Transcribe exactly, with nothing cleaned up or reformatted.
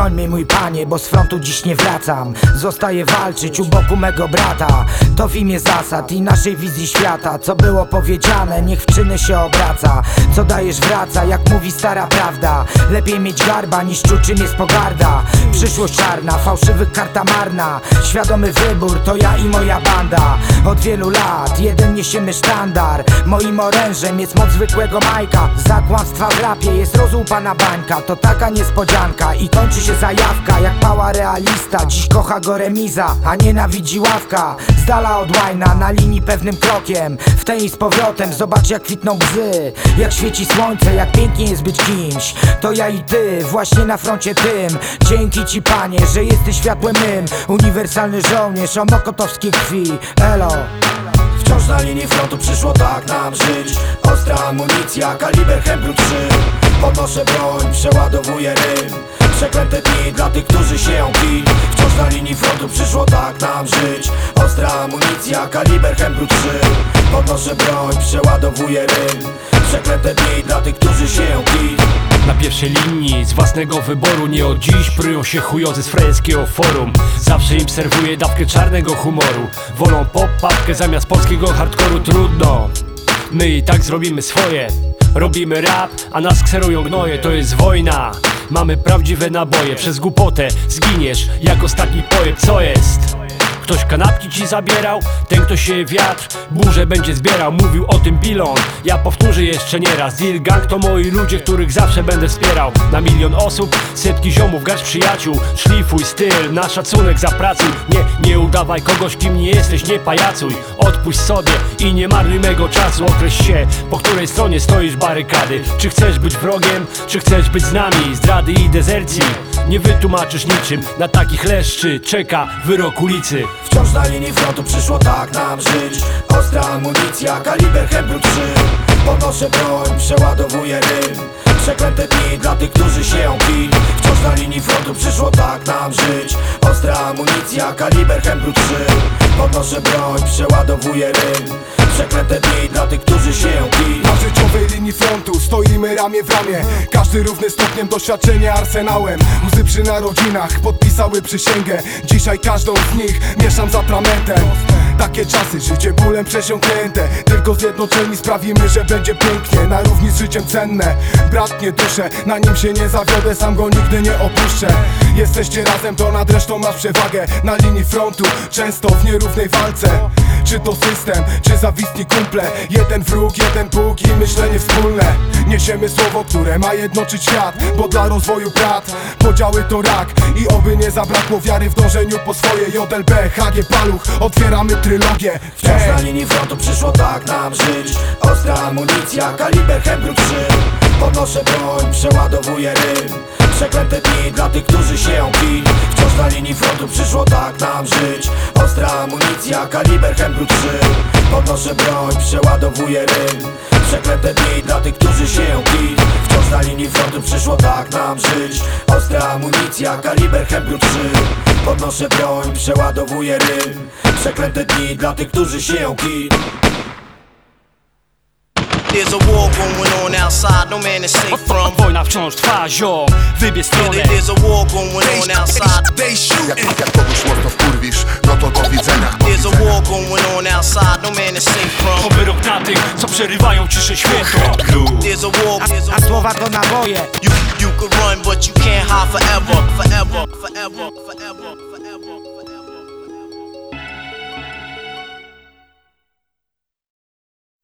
Broń mnie, mój panie, bo z frontu dziś nie wracam. Zostaję walczyć u boku mego brata. To w imię zasad i naszej wizji świata. Co było powiedziane, niech w czyny się obraca. Co dajesz wraca, jak mówi stara prawda. Lepiej mieć garba niż czuć czym jest pogarda. Przyszłość czarna, fałszywych karta marna. Świadomy wybór, to ja i moja banda. Od wielu lat jeden niesiemy sztandar. Moim orężem jest moc zwykłego Majka. Za kłamstwa w rapie jest rozłupana bańka. To taka niespodzianka i kończy się zajawka. Jak pała realista, dziś kocha go remiza, a nienawidzi ławka. Z dala od łajna, na linii pewnym krokiem. W tej z powrotem, zobacz jak kwitną bzy. Jak świeci słońce, jak pięknie jest być kimś. To ja i ty, właśnie na froncie tym. Dzięki ci panie, że jesteś światłem mym. Uniwersalny żołnierz o mokotowskiej krwi. Elo. Wciąż na linii frontu przyszło tak nam żyć. Ostra amunicja, kaliber Hembru trzy. Podnoszę broń, przeładowuję rym. Przeklęte dni dla tych, którzy sieją kit. Wciąż na linii frontu przyszło tak nam żyć. Ostra amunicja, kaliber Hembru trzy. Podnoszę broń, przeładowuję rym. Przeklęte dni dla tych, którzy sieją kit. Na pierwszej linii z własnego wyboru. Nie od dziś prują się chujozy z frajerskiego forum. Zawsze im serwuję dawkę czarnego humoru. Wolą pop-papkę zamiast polskiego hardkoru. Trudno, my i tak zrobimy swoje. Robimy rap, a nas kserują gnoje. To jest wojna, mamy prawdziwe naboje. Przez głupotę zginiesz jak ostatni pojeb. Co jest? Ktoś kanapki ci zabierał? Ten kto sieje wiatr, burzę będzie zbierał. Mówił o tym Bilon, ja powtórzę jeszcze nieraz. Deal Gang to moi ludzie, których zawsze będę wspierał. Na milion osób, setki ziomów, garść przyjaciół. Szlifuj styl, na szacunek zapracuj. Nie, nie udawaj kogoś, kim nie jesteś, nie pajacuj. Odpuść sobie i nie marnuj mego czasu. Określ się, po której stronie stoisz barykady. Czy chcesz być wrogiem, czy chcesz być z nami? Zdrady i dezercji nie wytłumaczysz niczym. Na takich leszczy czeka wyrok ulicy. Wciąż na linii frontu przyszło tak nam żyć. Ostra amunicja, kaliber Hembru trzy. Podnoszę broń, przeładowuję rym. Przeklęte dni dla tych, którzy sieją kit. Wciąż na linii frontu przyszło tak nam żyć. Ostra amunicja, kaliber Hembru trzy. Podnoszę broń, przeładowuję rym. Przeklęte dni dla tych, którzy sieją kit. Na życiowej linii frontu stoimy ramię w ramię. Każdy równy stopniem doświadczenia arsenałem. Łzy przy narodzinach podpisały przysięgę. Dzisiaj każdą z nich mieszam z atramentem. Takie czasy, życie bólem przesiąknięte. Tylko zjednoczeni sprawimy, że będzie pięknie. Na równi z życiem cenne. Brat nie duszę, na nim się nie zawiodę. Sam go nigdy nie opuszczę. Jesteście razem, to nad resztą masz przewagę. Na linii frontu, często w nierównej walce. Czy to system, czy zawistni kumple. Jeden wróg, jeden Bóg i myślenie wspólne. Niesiemy słowo, które ma jednoczyć świat. Bo dla rozwoju brat, podziały to rak. I oby nie zabrakło wiary w dążeniu po swoje. J L B, H G Paluch, otwieramy trylogię. Wciąż na linii frontu przyszło tak nam żyć. Ostra amunicja, kaliber Hembru trzy. Podnoszę broń, przeładowuję rym. Przeklęte dni dla tych, którzy sieją kit. Wciąż na linii frontu przyszło tak nam żyć. Ostra amunicja, kaliber Hembru trzy. Podnoszę broń, przeładowuję rym. Przeklęte dni dla tych, którzy sieją kit. Wciąż na linii frontu przyszło tak nam żyć. Ostra amunicja, kaliber Hembru trzy. Podnoszę broń, przeładowuję rym. Przeklęte dni dla tych, którzy sieją kit. There's a war going on outside, no man is safe from. Wojna wciąż trwa, ziom, wybierz stronę. There's a war going on outside. They shoot. Jak, jak kogoś mocno wkurwisz, no to do widzenia. There's a war going on outside, no man is safe from. To wyrok na tych, co przerywają ciszę świętą. There's a war, there's a A słowa to naboje. You, you could run